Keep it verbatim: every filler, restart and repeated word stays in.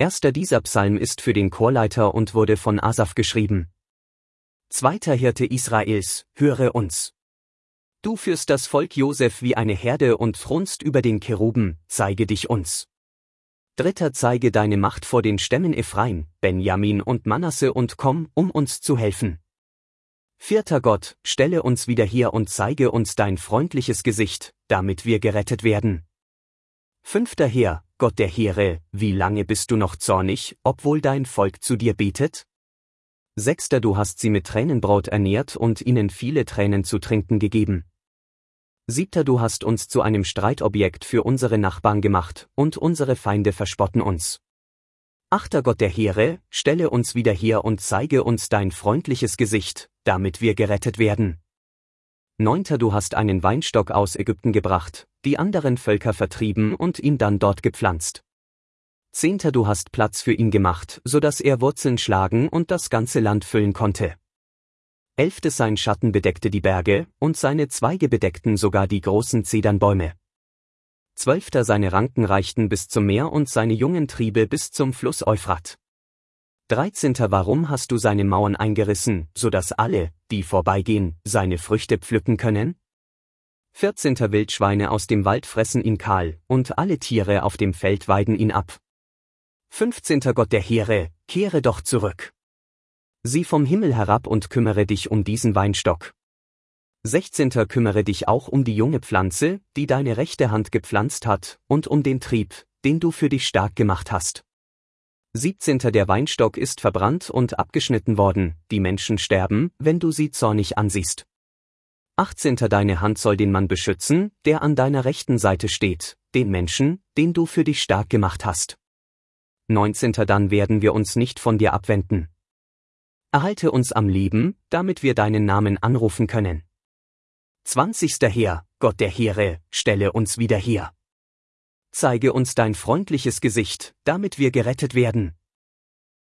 Erster Dieser Psalm ist für den Chorleiter und wurde von Asaf geschrieben. Zweiter Hirte Israels, höre uns. Du führst das Volk Josef wie eine Herde und thronst über den Cheruben, zeige dich uns. Dritter zeige deine Macht vor den Stämmen Ephraim, Benjamin und Manasse und komm, um uns zu helfen. Vierter Gott, stelle uns wieder her und zeige uns dein freundliches Gesicht, damit wir gerettet werden. Fünfter Herr, Gott der Heere, wie lange bist du noch zornig, obwohl dein Volk zu dir betet? Sechster Du hast sie mit Tränenbrot ernährt und ihnen viele Tränen zu trinken gegeben. Siebter Du hast uns zu einem Streitobjekt für unsere Nachbarn gemacht, und unsere Feinde verspotten uns. Achter Gott der Heere, stelle uns wieder her und zeige uns dein freundliches Gesicht, damit wir gerettet werden. Neunter Du hast einen Weinstock aus Ägypten gebracht, die anderen Völker vertrieben und ihn dann dort gepflanzt. Zehnter Du hast Platz für ihn gemacht, so dass er Wurzeln schlagen und das ganze Land füllen konnte. Elftes Sein Schatten bedeckte die Berge, und seine Zweige bedeckten sogar die großen Zedernbäume. Zwölfter Seine Ranken reichten bis zum Meer und seine jungen Triebe bis zum Fluss Euphrat. Dreizehnter Warum hast du seine Mauern eingerissen, so dass alle, die vorbeigehen, seine Früchte pflücken können? Vierzehnter Wildschweine aus dem Wald fressen ihn kahl, und alle Tiere auf dem Feld weiden ihn ab. Fünfzehnter Gott der Heere, kehre doch zurück. Sieh vom Himmel herab und kümmere dich um diesen Weinstock. Sechzehnter Kümmere dich auch um die junge Pflanze, die deine rechte Hand gepflanzt hat, und um den Trieb, den du für dich stark gemacht hast. Siebzehnter Der Weinstock ist verbrannt und abgeschnitten worden, die Menschen sterben, wenn du sie zornig ansiehst. Achtzehnter Deine Hand soll den Mann beschützen, der an deiner rechten Seite steht, den Menschen, den du für dich stark gemacht hast. Neunzehnter Dann werden wir uns nicht von dir abwenden. Erhalte uns am Leben, damit wir deinen Namen anrufen können. Zwanzigster Herr, Gott der Heere, stelle uns wieder her. Zeige uns dein freundliches Gesicht, damit wir gerettet werden.